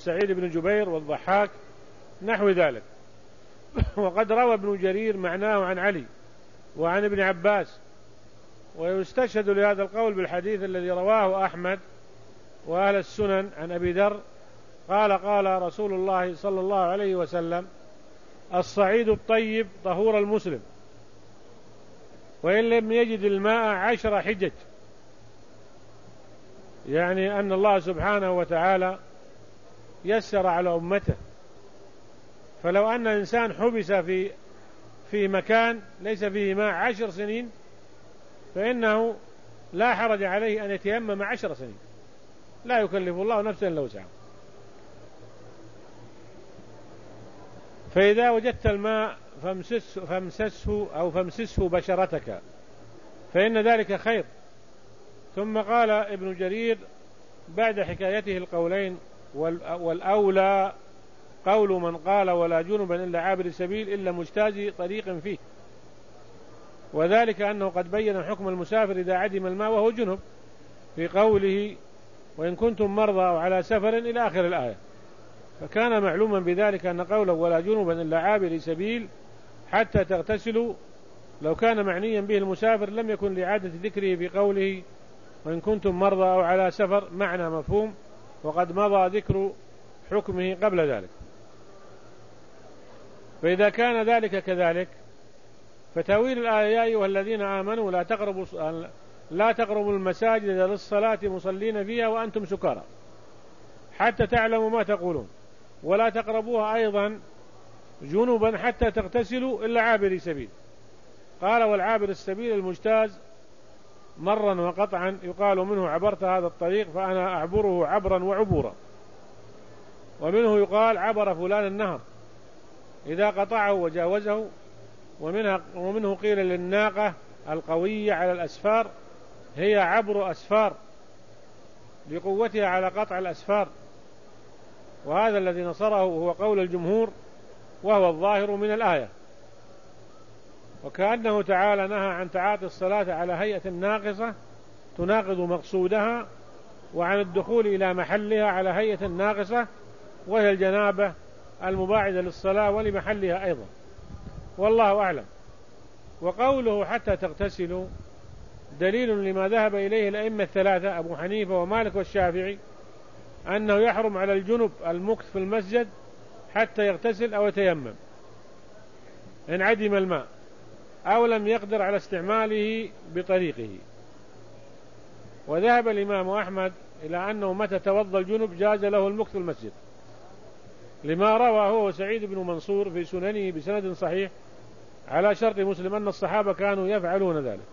وسعيد بن جبير والضحاك نحو ذلك. وقد روى ابن جرير معناه عن علي وعن ابن عباس. ويستشهد لهذا القول بالحديث الذي رواه أحمد وأهل السنن عن أبي ذر قال قال رسول الله صلى الله عليه وسلم: الصعيد الطيب طهور المسلم، وإن لم يجد الماء 10 حجج. يعني أن الله سبحانه وتعالى يسر على أمته، فلو أن إنسان حبس في مكان ليس فيه ماء 10 سنين فإنه لا حرج عليه أن يتيمم 10 سنين، لا يكلف الله نفسا إلا وسعها. فإذا وجدت الماء فامسسه بشرتك، فإن ذلك خير. ثم قال ابن جرير بعد حكايته القولين: والأولى قول من قال ولا جنبا إلا عابر السبيل إلا مجتاز طريق فيه، وذلك أنه قد بين حكم المسافر إذا عدم الماء وهو جنب في قوله: وإن كنتم مرضى أو على سفر إلى آخر الآية. فكان معلوما بذلك أن قوله ولا جنبا إلا عابر سبيل حتى تغتسلوا لو كان معنيا به المسافر لم يكن لإعادة ذكره في قوله وإن كنتم مرضى أو على سفر معنى مفهوم، وقد مضى ذكر حكمه قبل ذلك. فإذا كان ذلك كذلك فتأويل الآية: يا أيها الذين آمنوا لا تقربوا المساجد للصلاة مصلين فيها وأنتم سكارى حتى تعلموا ما تقولون، ولا تقربوها أيضا جنوبا حتى تغتسلوا إلا عابري سبيل. قال: والعابر السبيل المجتاز مرا وقطعا، يقال منه عبرت هذا الطريق فأنا أعبره عبرا وعبورا، ومنه يقال عبر فلان النهر إذا قطعه وجاوزه، ومنه قيل للناقة القوية على الأسفار هي عبر أسفار لقوتها على قطع الأسفار، وهذا الذي نصره هو قول الجمهور وهو الظاهر من الآية. وكأنه تعالى نهى عن تعاطي الصلاة على هيئة ناقصة تناقض مقصودها، وعن الدخول إلى محلها على هيئة ناقصة وهي الجنابة المباعدة للصلاة ولمحلها أيضا، والله أعلم. وقوله حتى تغتسلوا دليل لما ذهب إليه الأئمة الثلاثة أبو حنيفة ومالك والشافعي أنه يحرم على الجنب المكث في المسجد حتى يغتسل أو يتيمم إن عدم الماء أو لم يقدر على استعماله بطريقه. وذهب الإمام أحمد إلى أنه متى توضى الجنب جاز له المكث في المسجد، لما روى هو سعيد بن منصور في سننه بسند صحيح على شرط مسلم أن الصحابة كانوا يفعلون ذلك.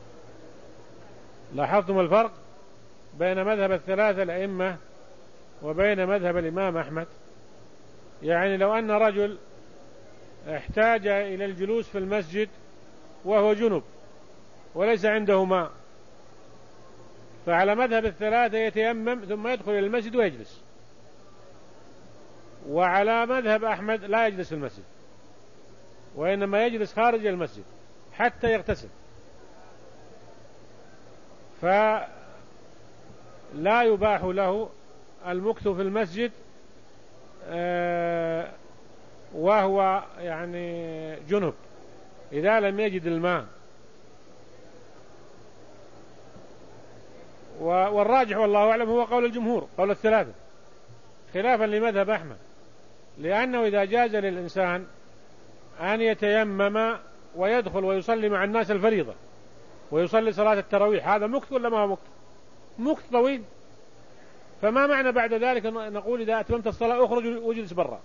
لاحظتم الفرق بين مذهب الثلاثة الأئمة وبين مذهب الإمام أحمد؟ يعني لو أن رجل احتاج إلى الجلوس في المسجد وهو جنب وليس عنده ماء، فعلى مذهب الثلاثة يتيمم ثم يدخل إلى المسجد ويجلس، وعلى مذهب أحمد لا يجلس في المسجد وإنما يجلس خارج المسجد حتى يغتسل. فلا يباح له المكث في المسجد وهو يعني جنب إذا لم يجد الماء. والراجح والله أعلم هو قول الجمهور، قول الثلاثة، خلافا لمذهب أحمد، لأنه إذا جاز للإنسان أن يتيمم ويدخل ويصلي مع الناس الفريضة ويصلي صلاة التراويح، هذا مكث ولا ما هو مكث؟ مكث طويل. فما معنى بعد ذلك نقول إذا أتممت الصلاة أخرج واجلس برا؟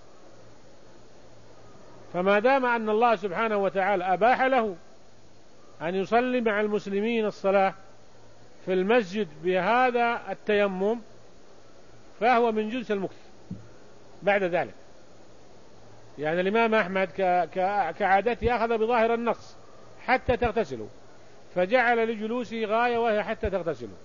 فما دام أن الله سبحانه وتعالى أباح له أن يصلي مع المسلمين الصلاة في المسجد بهذا التيمم فهو من جنس المكث بعد ذلك. يعني الإمام أحمد كعادته أخذ بظاهر النص حتى تغتسلوا، فجعل لجلوسه غاية وهي حتى تغتسلوا.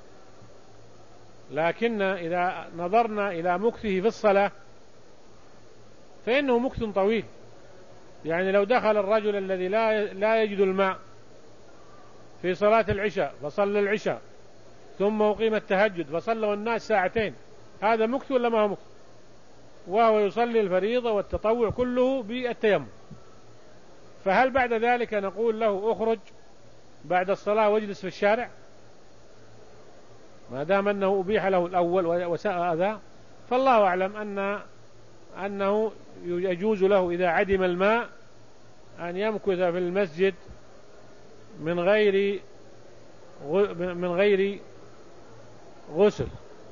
لكن إذا نظرنا إلى مكثه في الصلاة فإنه مكث طويل. يعني لو دخل الرجل الذي لا يجد الماء في صلاة العشاء فصلى العشاء ثم أقيم التهجد فصلوا الناس ساعتين، هذا مكث ولا ما هو مكث؟ وهو يصلي الفريضة والتطوع كله بالتيمم، فهل بعد ذلك نقول له اخرج بعد الصلاة واجلس في الشارع ما دام أنه أبيح له الأول وساء هذا؟ فالله أعلم أنه يجوز له إذا عدم الماء أن يمكث في المسجد من غير غسل.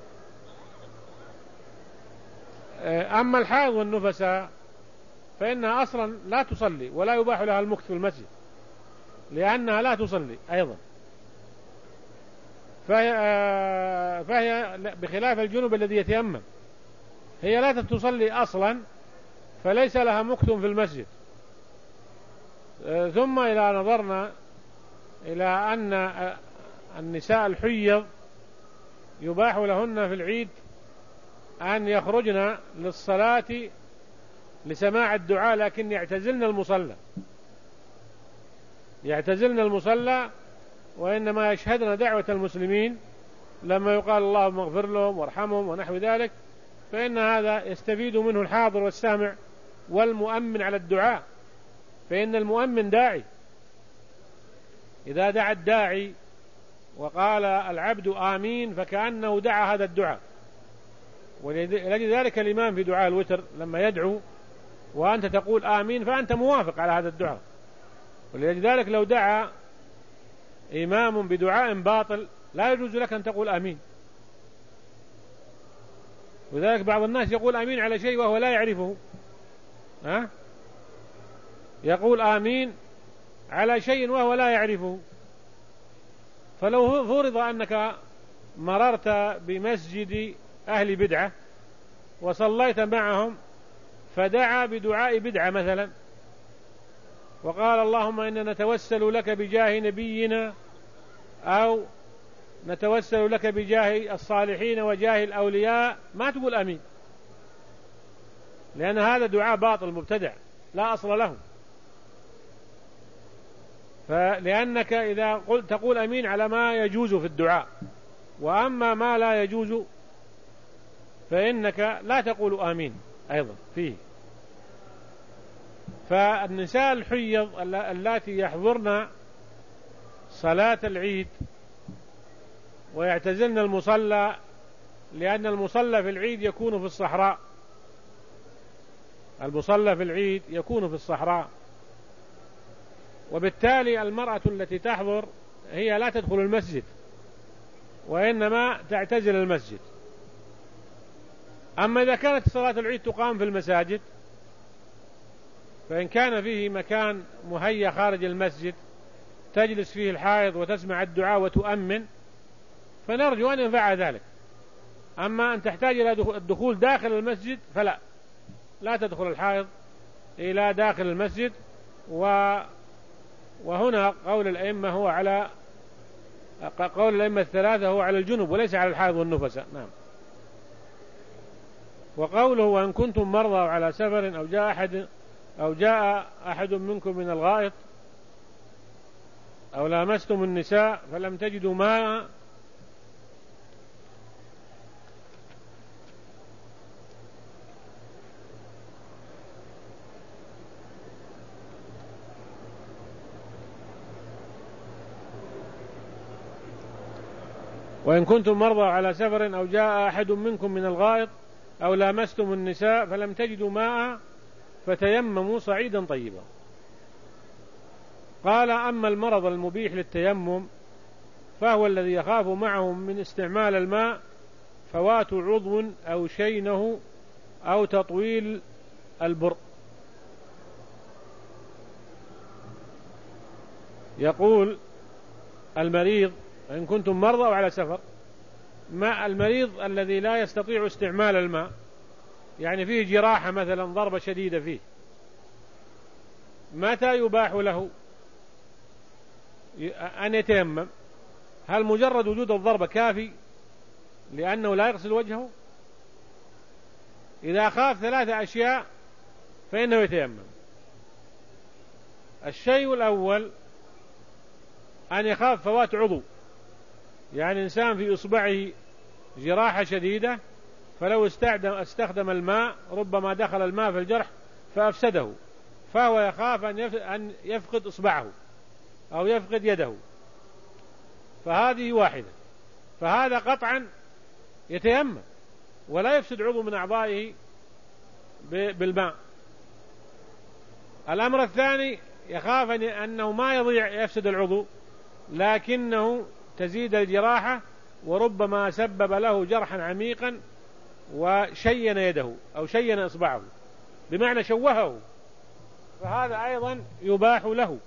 أما الحائض والنفساء فإنها أصلا لا تصلي ولا يباح لها المكث في المسجد لأنها لا تصلي أيضا، فهي بخلاف الجنوب الذي يتيمم هي لا تصلي أصلا فليس لها مكث في المسجد. ثم إذا نظرنا إلى أن النساء الحيض يباح لهن في العيد أن يخرجن للصلاة لسماع الدعاء لكن يعتزلن المصلى وإنما يشهدن دعوة المسلمين لما يقال اللهم اغفر لهم وارحمهم ونحو ذلك، فإن هذا يستفيد منه الحاضر والسامع والمؤمن على الدعاء، فإن المؤمن داعي، إذا دعا الداعي وقال العبد آمين فكأنه دعا هذا الدعاء. ولذلك الإمام في دعاء الوتر لما يدعو وأنت تقول آمين فأنت موافق على هذا الدعاء. ولذلك لو دعا إمام بدعاء باطل لا يجوز لك أن تقول آمين. وذلك بعض الناس يقول آمين على شيء وهو لا يعرفه، يقول آمين على شيء وهو لا يعرفه. فلو فرض أنك مررت بمسجد أهل بدعة وصليت معهم فدعا بدعاء بدعة مثلا وقال اللهم إنا نتوسل لك بجاه نبينا أو نتوسل لك بجاه الصالحين وجاه الأولياء، ما تقول آمين، لأن هذا دعاء باطل مبتدع لا أصل له. فلأنك إذا قلت تقول آمين على ما يجوز في الدعاء، وأما ما لا يجوز فإنك لا تقول آمين أيضا فيه. فالنساء الحيض اللاتي يحضرن صلاة العيد ويعتزلن المصلى، لأن المصلى في العيد يكون في الصحراء، المصلى في العيد يكون في الصحراء، وبالتالي المرأة التي تحضر هي لا تدخل المسجد وإنما تعتزل المسجد. أما إذا كانت صلاة العيد تقام في المساجد فإن كان فيه مكان مهيأ خارج المسجد تجلس فيه الحائض وتسمع الدعاء وتؤمن فنرجو أن ينفع ذلك. أما أن تحتاج إلى الدخول داخل المسجد فلا، لا تدخل الحائض إلى داخل المسجد. وهنا قول الأئمة هو على قول الأئمة الثلاثة هو على الجنب وليس على الحائض والنفساء. نعم. وقوله وإن كنتم مرضى على سفر أو جاء أحد منكم من الغائط أو لامستم النساء فلم تجدوا ماء وإن كنتم مرضى على سفر أو جاء أحد منكم من الغائط أو لامستم النساء فلم تجدوا ماء فتيمموا صعيدا طيبا. قال أما المرض المبيح للتيمم فهو الذي يخاف معه من استعمال الماء فوات عضو أو شينه أو تطويل البر. يقول المريض إن كنتم مرضى أو على سفر، ما المريض الذي لا يستطيع استعمال الماء، يعني فيه جراحة مثلا ضربة شديدة فيه، متى يباح له أن يتيمم؟ هل مجرد وجود الضربة كافي لأنه لا يغسل وجهه؟ إذا خاف 3 أشياء فإنه يتيمم. الشيء الأول أن يخاف فوات عضو، يعني إنسان في إصبعه جراحة شديدة فلو استخدم الماء ربما دخل الماء في الجرح فأفسده، فهو يخاف أن يفقد إصبعه أو يفقد يده، فهذه واحدة. فهذا قطعا يتيمم ولا يفسد عضو من أعضائه بالماء. الأمر الثاني يخاف أنه ما يضيع يفسد العضو، لكنه تزيد الجراحة وربما سبب له جرحا عميقا وشين يده أو شين إصبعه، بمعنى شوهه، فهذا أيضا يباح له.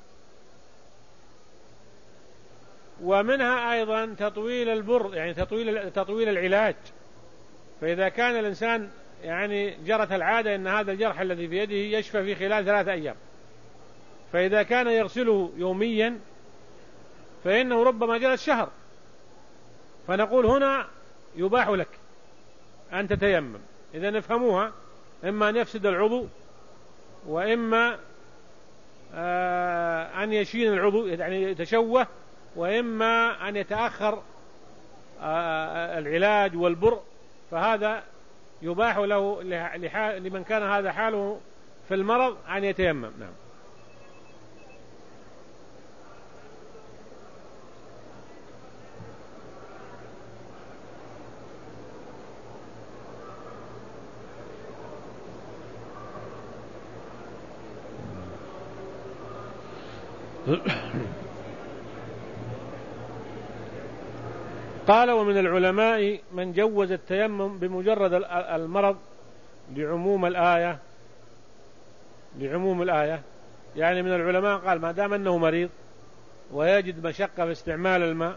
ومنها أيضا تطويل البر، يعني تطويل العلاج. فإذا كان الإنسان يعني جرت العادة أن هذا الجرح الذي في يده يشفى في خلال 3 أيام، فإذا كان يغسله يوميا فإنه ربما جلس شهر، فنقول هنا يباح لك أن تتيمم. إذا نفهموها، إما أن يفسد العضو، وإما أن يشين العضو يعني يتشوه، وإما أن يتأخر العلاج والبر، فهذا يباح له لمن كان هذا حاله في المرض أن يتيمم. نعم. قال: ومن العلماء من جوز التيمم بمجرد المرض لعموم الآية. يعني من العلماء قال ما دام أنه مريض ويجد مشقة في استعمال الماء،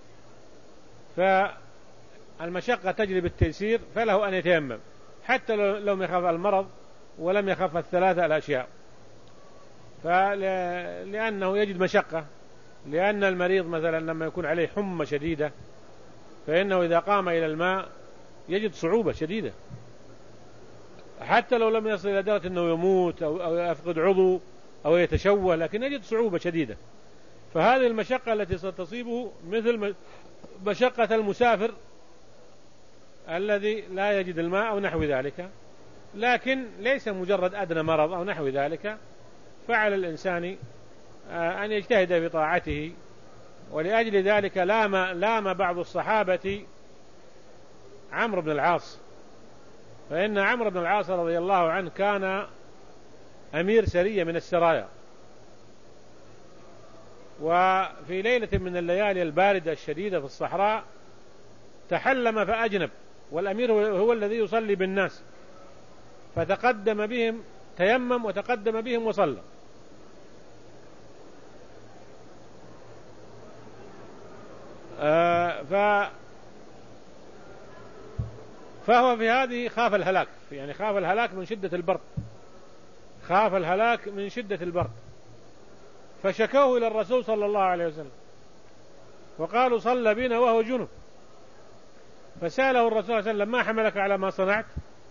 فالمشقة تجلب التيسير، فله أن يتيمم حتى لو لم يخف المرض ولم يخف الثلاثة الأشياء، لأنه يجد مشقة. لأن المريض مثلا لما يكون عليه حمى شديدة فإنه إذا قام إلى الماء يجد صعوبة شديدة، حتى لو لم يصل إلى درجة أنه يموت أو يفقد عضو أو يتشوه، لكن يجد صعوبة شديدة. فهذه المشقة التي ستصيبه مثل مشقة المسافر الذي لا يجد الماء أو نحو ذلك، لكن ليس مجرد أدنى مرض أو نحو ذلك، فعلى الإنسان أن يجتهد في طاعته. ولأجل ذلك لام بعض الصحابة عمرو بن العاص، فإن عمرو بن العاص رضي الله عنه كان أمير سرية من السرايا، وفي ليلة من الليالي الباردة الشديدة في الصحراء تحلم فأجنب، والأمير هو الذي يصلي بالناس، فتقدم بهم، تيمم وتقدم بهم وصلى. فهو في هذه خاف الهلاك، يعني خاف الهلاك من شدة البرد، خاف الهلاك من شدة البرد، فشكوه إلى الرسول صلى الله عليه وسلم، وقالوا صلى بنا وهو جنب. فسأله الرسول صلى الله عليه وسلم ما حملك على ما صنعت؟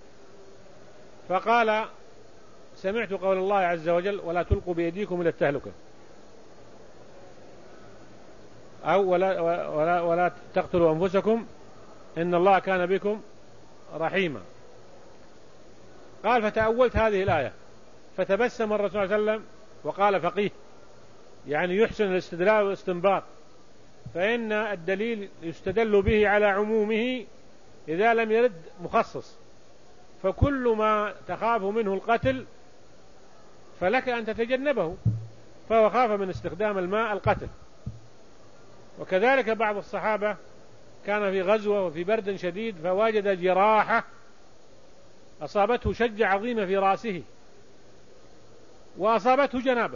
فقال سمعت قول الله عز وجل ولا تلقوا بأيديكم إلى التهلكة، أو ولا تقتلوا أنفسكم إن الله كان بكم رحيما. قال فتأولت هذه الآية، فتبسم الرسول صلى الله عليه وسلم وقال فقيه، يعني يحسن الاستدلال والاستنباط، فإن الدليل يستدل به على عمومه إذا لم يرد مخصص، فكل ما تخاف منه القتل فلك أن تتجنبه، فهو خاف من استخدام الماء القتل. وكذلك بعض الصحابة كان في غزوة وفي برد شديد فوجد جراحة أصابته شجة عظيمة في رأسه وأصابته جنابة،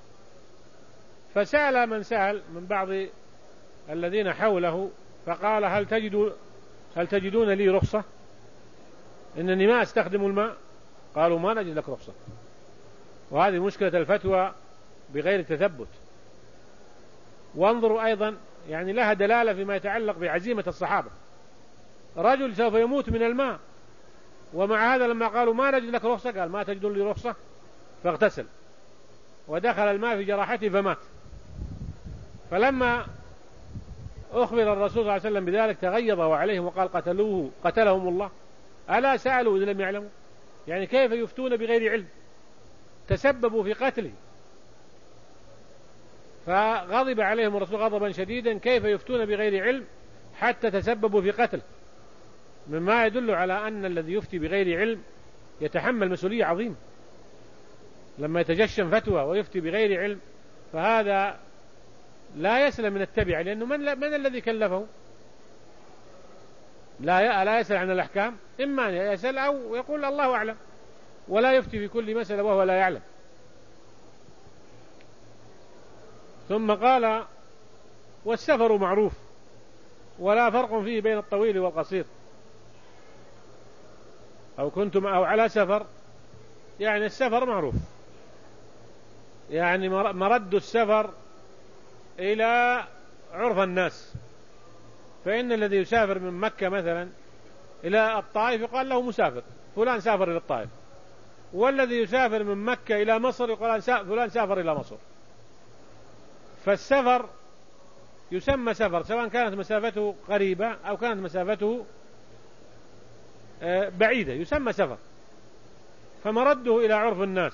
فسأل من سأل من بعض الذين حوله فقال هل تجدون لي رخصة إنني ما أستخدم الماء؟ قالوا ما نجد لك رخصة. وهذه مشكلة الفتوى بغير تثبت. وانظروا أيضا يعني لها دلالة فيما يتعلق بعزيمة الصحابة، رجل سوف يموت من الماء، ومع هذا لما قالوا ما نجد لك رخصة قال ما تجدون لي رخصة، فاغتسل ودخل الماء في جراحته فمات. فلما أخبر الرسول صلى الله عليه وسلم بذلك تغيظ عليهم وقال قتلهم الله، ألا سألوا إذا لم يعلموا؟ يعني كيف يفتون بغير علم؟ تسببوا في قتله، فغضب عليهم الرسول غضبا شديدا، كيف يفتون بغير علم حتى تسببوا في قتل، مما يدل على أن الذي يفتي بغير علم يتحمل مسؤولية عظيمة. لما يتجشم فتوى ويفتي بغير علم فهذا لا يسلم من التبع، لأنه من الذي كلفه؟ لا يسأل عن الأحكام، إما أن يسأل أو يقول الله أعلم، ولا يفتي في كل مسألة وهو لا يعلم. ثم قال: والسفر معروف ولا فرق فيه بين الطويل والقصير، أو كنتم أو على سفر، يعني السفر معروف، يعني مرد السفر إلى عرف الناس. فإن الذي يسافر من مكة مثلا إلى الطائف يقال له مسافر، فلان سافر إلى الطائف، والذي يسافر من مكة إلى مصر يقال فلان سافر إلى مصر. فالسفر يسمى سفر سواء كانت مسافته قريبة أو كانت مسافته بعيدة، يسمى سفر، فمرده إلى عرف الناس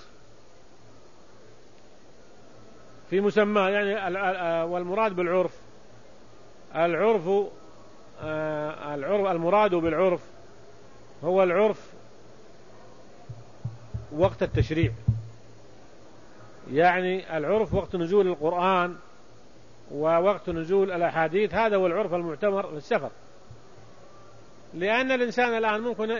في مسمى. يعني والمراد بالعرف المراد بالعرف هو العرف وقت التشريع، يعني العرف وقت نزول القرآن ووقت نزول الأحاديث، هذا هو العرف المعتبر في السفر. لأن الإنسان الآن ممكن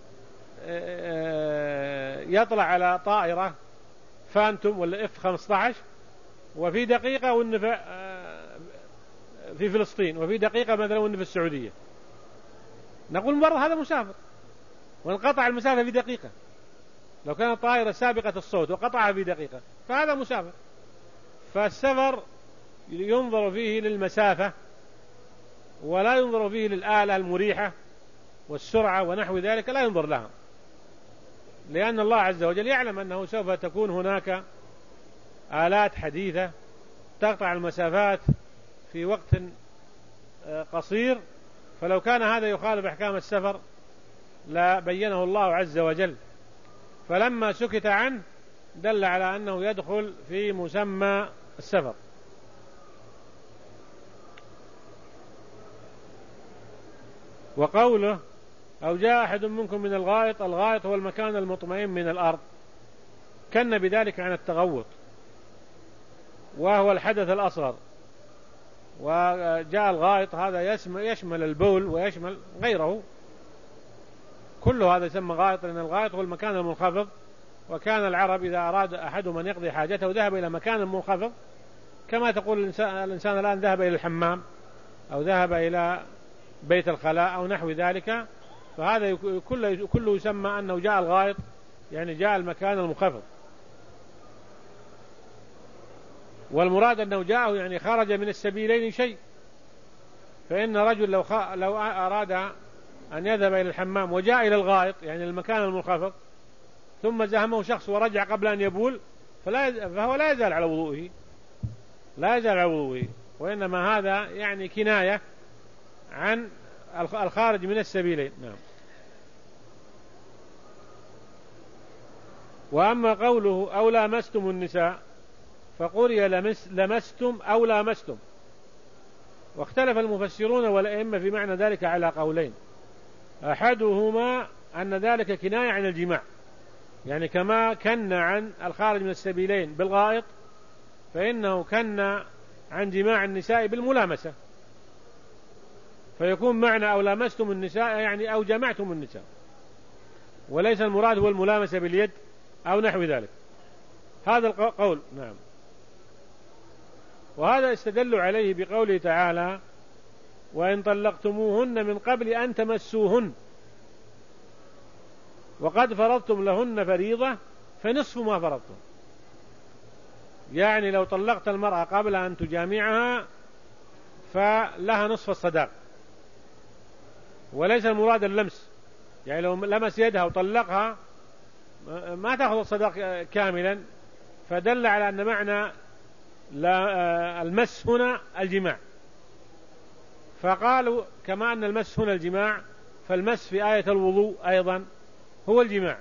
يطلع على طائرة فانتوم ولا F-15 وفي دقيقة وإن في فلسطين، وفي دقيقة مثلا وإن في السعودية، نقول مرة هذا مسافر وانقطع المسافة في دقيقة. لو كانت طائرة سابقة الصوت وقطعها في دقيقة فهذا مسافر. فالسفر ينظر فيه للمسافة ولا ينظر فيه للآلة المريحة والسرعة ونحو ذلك، لا ينظر لها، لأن الله عز وجل يعلم أنه سوف تكون هناك آلات حديثة تقطع المسافات في وقت قصير. فلو كان هذا يخالف أحكام السفر لا بينه الله عز وجل، فلما سكت عنه دل على أنه يدخل في مسمى السفر. وقوله: أو جاء أحد منكم من الغائط، الغائط هو المكان المطمئن من الأرض، كان بذلك عن التغوط، وهو الحدث الأصغر. وجاء الغائط هذا يشمل البول ويشمل غيره، كل هذا يسمى غائط، لأن الغائط هو المكان المنخفض. وكان العرب إذا أراد أحدهم أن يقضي حاجته ذهب إلى مكان منخفض، كما تقول الإنسان الآن ذهب إلى الحمام أو ذهب إلى بيت الخلاء أو نحو ذلك، فهذا كله يسمى أنه جاء الغائط، يعني جاء المكان المنخفض. والمراد أنه جاءه يعني خرج من السبيلين شيء. فإن رجل لو أراد أن يذهب إلى الحمام وجاء إلى الغائط يعني المكان المنخفض ثم زهمه شخص ورجع قبل أن يبول فهو لا يزال على وضوئه، وإنما هذا يعني كناية عن الخارج من السبيلين. نعم. وأما قوله: أو لامستم النساء، فقرئ لمستم أو لامستم. واختلف المفسرون والأئمة في معنى ذلك على قولين، أحدهما أن ذلك كناية عن الجماع، يعني كما كن عن الخارج من السبيلين بالغائط فإنه كن عن جماع النساء بالملامسة، فيكون معنى أو لامستم النساء يعني أو جمعتم النساء، وليس المراد هو الملامسة باليد أو نحو ذلك. هذا القول. نعم. وهذا استدل عليه بقوله تعالى: وإن طلقتموهن من قبل أن تمسوهن وقد فرضتم لهن فريضة فنصف ما فرضتم. يعني لو طلقت المرأة قبل أن تجامعها فلها نصف الصداق، وليس المراد اللمس، يعني لو لمس يدها وطلقها ما تأخذ الصداق كاملا، فدل على أن معنى المس هنا الجماع. فقالوا كما أن المس هنا الجماع فالمس في آية الوضوء أيضا هو الجماع.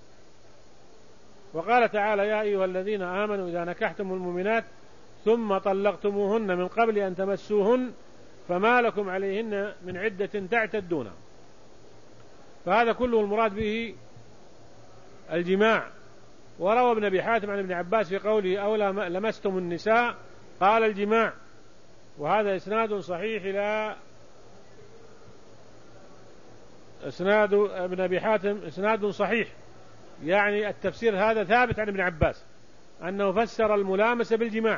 وقال تعالى: يا أيها الذين آمنوا إذا نكحتم المؤمنات ثم طلقتموهن من قبل أن تمسوهن فما لكم عليهن من عدة تعتدونها. فهذا كله المراد به الجماع. وروى ابن أبي حاتم عن ابن عباس في قوله: أو لمستم النساء قال الجماع. وهذا إسناد صحيح إلى إسناد ابن أبي حاتم إسناد صحيح، يعني التفسير هذا ثابت عن ابن عباس أنه فسر الملامسة بالجماع.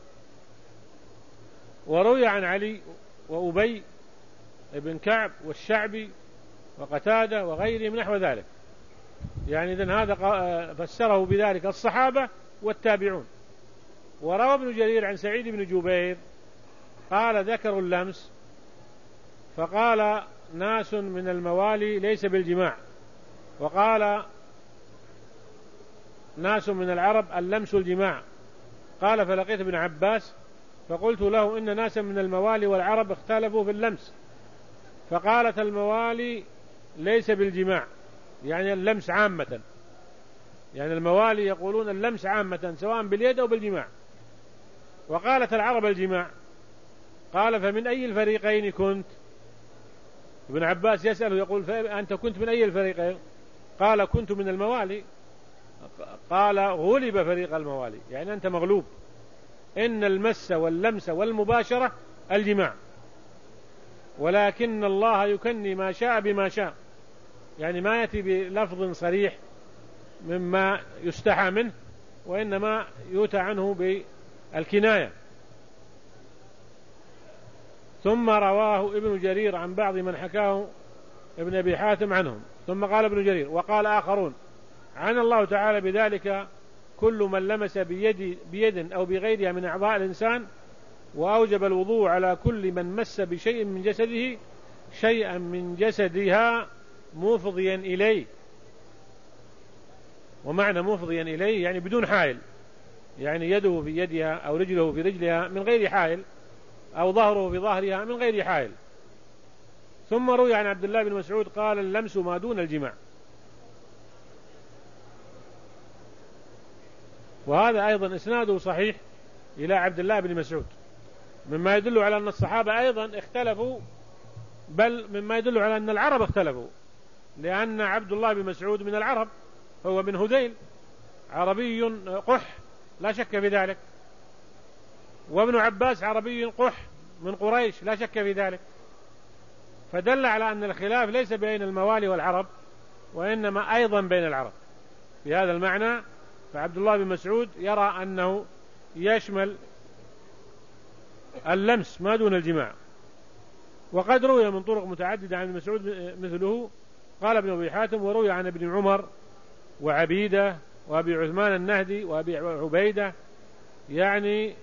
وروي عن علي وأبي ابن كعب والشعبي وقتادة وغيرهم نحو ذلك، يعني إذن هذا فسره بذلك الصحابة والتابعون. وروى ابن جرير عن سعيد بن جبير قال: ذكروا اللمس فقال ناس من الموالي ليس بالجماع، وقال ناس من العرب اللمس الجماع. قال: فلقيت ابن عباس فقلت له: إن ناسا من الموالي والعرب اختلفوا في اللمس، فقالت الموالي ليس بالجماع، يعني اللمس عامة، يعني الموالي يقولون اللمس عامة سواء باليد أو بالجماع، وقالت العرب الجماع. قال: فمن أي الفريقين كنت؟ ابن عباس يسأل يقول: أنت كنت من أي الفريقين؟ قال: كنت من الموالي. قال: غلب فريق الموالي، يعني أنت مغلوب، إن المس واللمس والمباشرة الجماع، ولكن الله يكني ما شاء بما شاء، يعني ما يأتي بلفظ صريح مما يستحى منه، وإنما يؤتى عنه بالكناية. ثم رواه ابن جرير عن بعض من حكاه ابن أبي حاتم عنهم. ثم قال ابن جرير: وقال آخرون: عن الله تعالى بذلك كل من لمس بيد أو بغيرها من أعضاء الإنسان، وأوجب الوضوء على كل من مس بشيء من جسده شيئا من جسدها مفضيا إليه. ومعنى مفضيا إليه يعني بدون حائل، يعني يده في يدها أو رجله في رجلها من غير حائل، أو ظهره في ظهرها من غير حائل. ثم روي عن عبد الله بن مسعود قال: اللمس ما دون الجماع. وهذا أيضا إسناده صحيح إلى عبد الله بن مسعود، مما يدل على أن الصحابة أيضا اختلفوا، بل مما يدل على أن العرب اختلفوا، لأن عبد الله بن مسعود من العرب، هو من هذيل، عربي قح لا شك في ذلك، وابن عباس عربي قح من قريش لا شك في ذلك، فدل على أن الخلاف ليس بين الموالي والعرب، وإنما أيضا بين العرب. بهذا المعنى فعبد الله بن مسعود يرى أنه يشمل اللمس ما دون الجماع. وقد روي من طرق متعددة عن مسعود مثله. قال ابن أبي حاتم: وروي عن ابن عمر وعبيدة وأبي عثمان النهدي وأبي عبيدة، يعني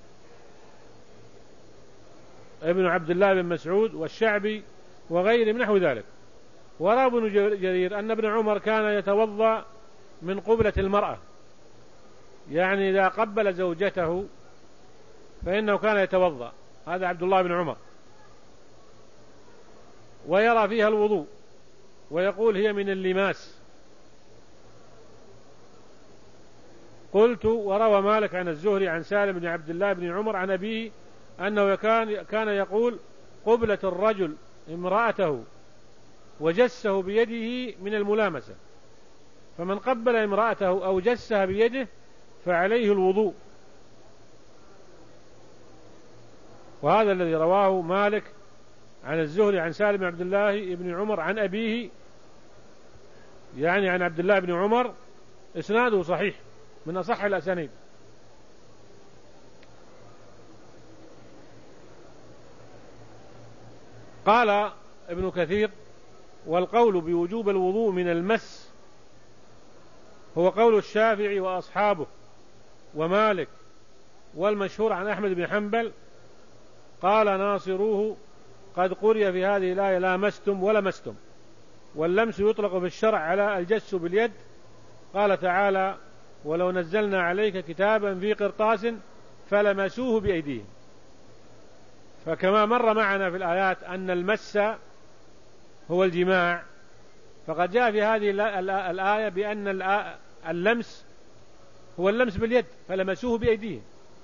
ابن عبد الله بن مسعود والشعبي وغيره من نحو ذلك. وروى ابن جرير أن ابن عمر كان يتوضأ من قبلة المرأة، يعني إذا قبل زوجته فإنه كان يتوضأ، هذا عبد الله بن عمر، ويرى فيها الوضوء، ويقول هي من اللماس. قلت: وروى مالك عن الزهري عن سالم بن عبد الله بن عمر عن أبيه أنه كان يقول: قبلة الرجل امرأته وجسه بيده من الملامسة، فمن قبل امرأته أو جسها بيده فعليه الوضوء. وهذا الذي رواه مالك عن الزهري عن سالم بن عبد الله بن عمر عن أبيه، يعني عن عبد الله بن عمر، إسناده صحيح من أصح الأسانيد. قال ابن كثير: والقول بوجوب الوضوء من المس هو قول الشافعي وأصحابه ومالك، والمشهور عن أحمد بن حنبل. قال ناصروه: قد قرئ في هذه الآية لامستم ولمستم، واللمس يطلق في الشرع على الجس باليد. قال تعالى: ولو نزلنا عليك كتابا في قرطاس فلمسوه بأيديهم. فكما مر معنا في الآيات أن المس هو الجماع، فقد جاء في هذه الآية بأن اللمس هو اللمس باليد، فلمسوه بأيديهم.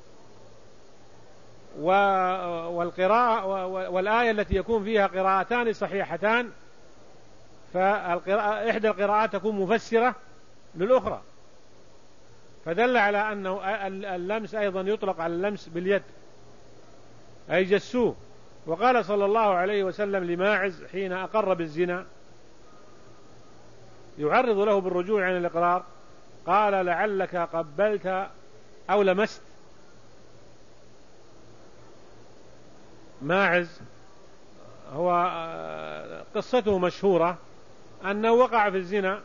والقراءة والآية التي يكون فيها قراءتان صحيحتان، إحدى القراءات تكون مفسرة للأخرى، فدل على أنه اللمس أيضا يطلق على اللمس باليد أي جسوه. وقال صلى الله عليه وسلم لماعز حين أقر بالزنا يعرض له بالرجوع عن الإقرار، قال لعلك قبلت أو لمست. ماعز هو قصته مشهورة أنه وقع في الزنا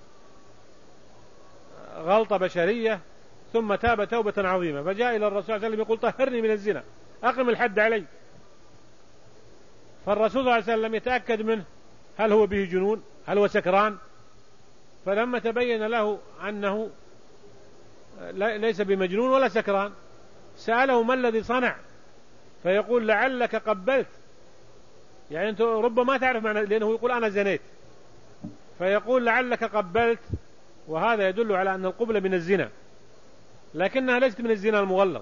غلطة بشرية ثم تاب توبة عظيمة، فجاء إلى الرسول صلى الله عليه وسلم يقول طهرني من الزنا، أقم الحد علي. فالرسول صلى الله عليه وسلم يتأكد منه هل هو به جنون، هل هو سكران. فلما تبين له أنه ليس بمجنون ولا سكران سأله ما الذي صنع، فيقول لعلك قبلت، يعني أنت ربما تعرف معنى، لأنه يقول أنا زنيت، فيقول لعلك قبلت، وهذا يدل على أن القبلة من الزنا، لكنها ليست من الزنا المغلظ.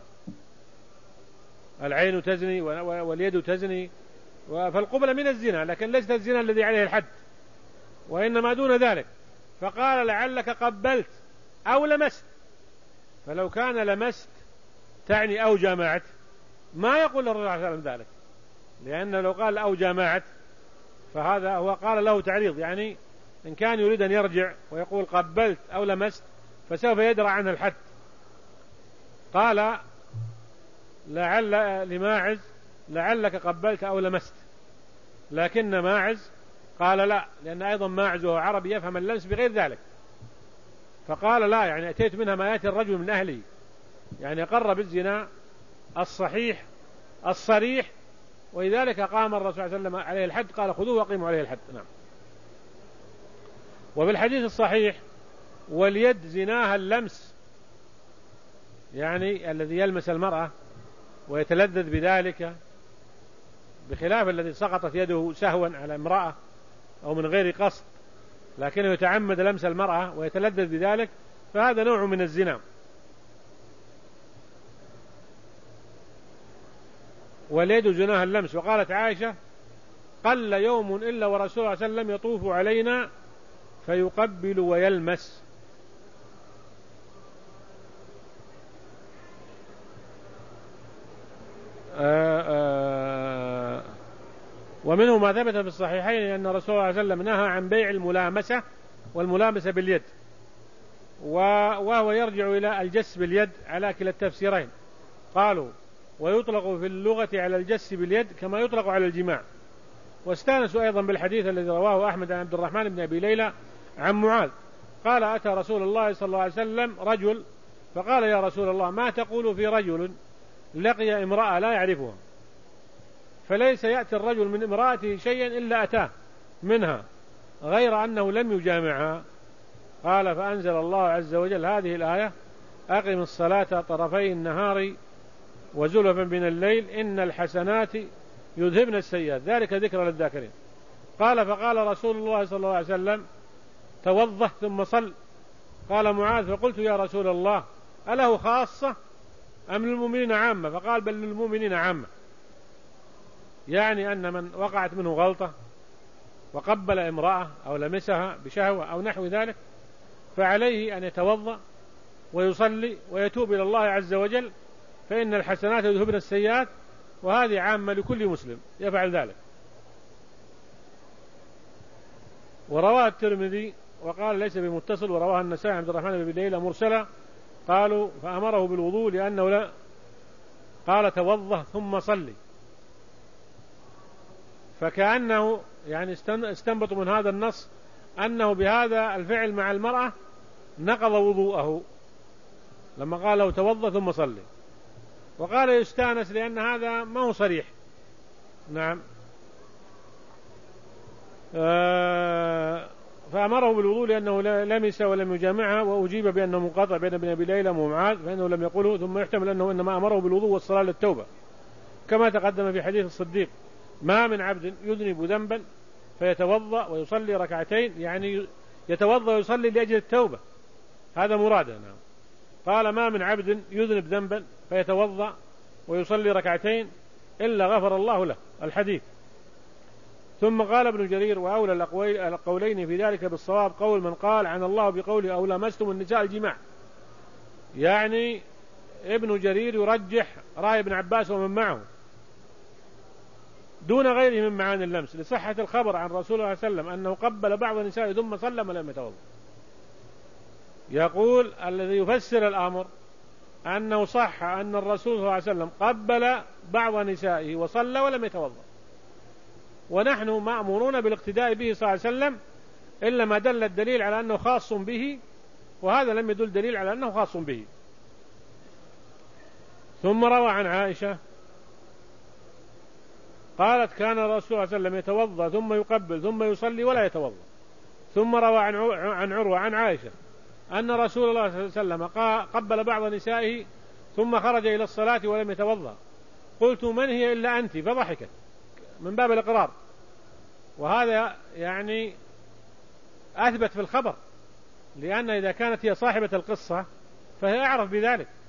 العين تزني واليد تزني، فالقبلة من الزنا لكن ليست الزنا الذي عليه الحد، وإنما دون ذلك. فقال لعلك قبلت أو لمست، فلو كان لمست تعني أو جامعت ما يقول الرسول صلى الله عليه وسلم ذلك، لأن لو قال أو جامعت فهذا هو قال له تعريض، يعني إن كان يريد أن يرجع ويقول قبلت أو لمست فسوف يدرى عنه الحد. قال لعل لماعز لعلك قبلت أو لمست، لكن ماعز قال لا، لأن أيضا ماعز وهو عربي يفهم اللمس بغير ذلك، فقال لا، يعني أتيت منها ما يأتي الرجل من أهلي، يعني قر بالزنا الصحيح الصريح، ولذلك قام الرسول صلى الله عليه وسلم عليه الحد، قال خذوه وقيموا عليه الحد. نعم. وفي الحديث الصحيح واليد زناها اللمس، يعني الذي يلمس المرأة ويتلذذ بذلك، بخلاف الذي سقطت يده سهوا على امرأة أو من غير قصد لكنه يتعمد لمس المرأة ويتلذذ بذلك، فهذا نوع من الزنا. واليد زناها اللمس. وقالت عائشة قل يوم إلا ورسول الله صلى الله عليه وسلم يطوف علينا فيقبل ويلمس. ومنه ما ثبت في الصحيحين أن رسول الله صلى الله عليه وسلم نهى عن بيع الملامسة والملامسة باليد، وهو يرجع إلى الجس باليد على كلا التفسيرين. قالوا ويطلق في اللغة على الجس باليد كما يطلق على الجماع. واستانسوا أيضا بالحديث الذي رواه أحمد عن عبد الرحمن بن أبي ليلى عن معاذ قال أتى رسول الله صلى الله عليه وسلم رجل فقال يا رسول الله ما تقول في رجل لقي امرأة لا يعرفها، فليس يأتي الرجل من امرأته شيئا إلا أتاه منها غير أنه لم يجامعها. قال فأنزل الله عز وجل هذه الآية أقم الصلاة طرفي النهار وزلفا من الليل إن الحسنات يذهبن السيئات ذلك ذكرى للذاكرين. قال فقال رسول الله صلى الله عليه وسلم توضأ ثم صل. قال معاذ فقلت يا رسول الله أله خاصة أم للمؤمنين عامة؟ فقال بل للمؤمنين عامة، يعني أن من وقعت منه غلطة وقبل امرأة أو لمسها بشهوة أو نحو ذلك فعليه أن يتوضأ ويصلي ويتوب إلى الله عز وجل، فإن الحسنات يذهبن السيئات، وهذه عامة لكل مسلم يفعل ذلك. ورواه الترمذي وقال ليس بمتصل، ورواه النسائي عبد الرحمن بن ليلى مرسلا. قالوا فأمره بالوضوء لأنه لا، قال توضأ ثم صلي، فكأنه يعني استنبط من هذا النص أنه بهذا الفعل مع المرأة نقض وضوءه لما قال له توضأ ثم صلي. وقال يستانس لأن هذا ما هو صريح. نعم. فأمره بالوضوء لأنه لمس ولم يجامعها، وأجيب بأنه منقطع بين ابن أبي ليلى ومعاذ فإنه لم يقوله، ثم يحتمل أنه إنما أمره بالوضوء والصلاة للتوبة كما تقدم في حديث الصديق ما من عبد يذنب ذنبا فيتوضأ ويصلي ركعتين، يعني يتوضأ ويصلي لأجل التوبة، هذا مراده. نعم. قال ما من عبد يذنب ذنبا فيتوضأ ويصلي ركعتين إلا غفر الله له، الحديث. ثم قال ابن جرير وأولى القولين في ذلك بالصواب قول من قال عن الله بقوله أو لمستم النساء الجماع، يعني ابن جرير يرجح رأي ابن عباس ومن معه دون غيره من معاني اللمس، لصحة الخبر عن رسول الله صلى الله عليه وسلم أنه قبل بعض النساء ثم سلم لم يتوضأ. يقول الذي يفسر الأمر أنه صح أن الرسول صلى الله عليه وسلم قبل بعض نسائه وصلى ولم يتوضأ، ونحن مأمورون بالاقتداء به صلى الله عليه وسلم إلا ما دل الدليل على أنه خاص به، وهذا لم يدل دليل على أنه خاص به. ثم روى عن عائشة قالت كان الرسول صلى الله عليه وسلم يتوضأ ثم يقبل ثم يصلي ولا يتوضأ. ثم روى عن عروة عن عائشة أن رسول الله صلى الله عليه وسلم قبل بعض نسائه ثم خرج إلى الصلاة ولم يتوضأ، قلت من هي إلا أنت، فضحكت من باب الإقرار، وهذا يعني أثبت في الخبر، لأن إذا كانت هي صاحبة القصة فهي أعرف بذلك.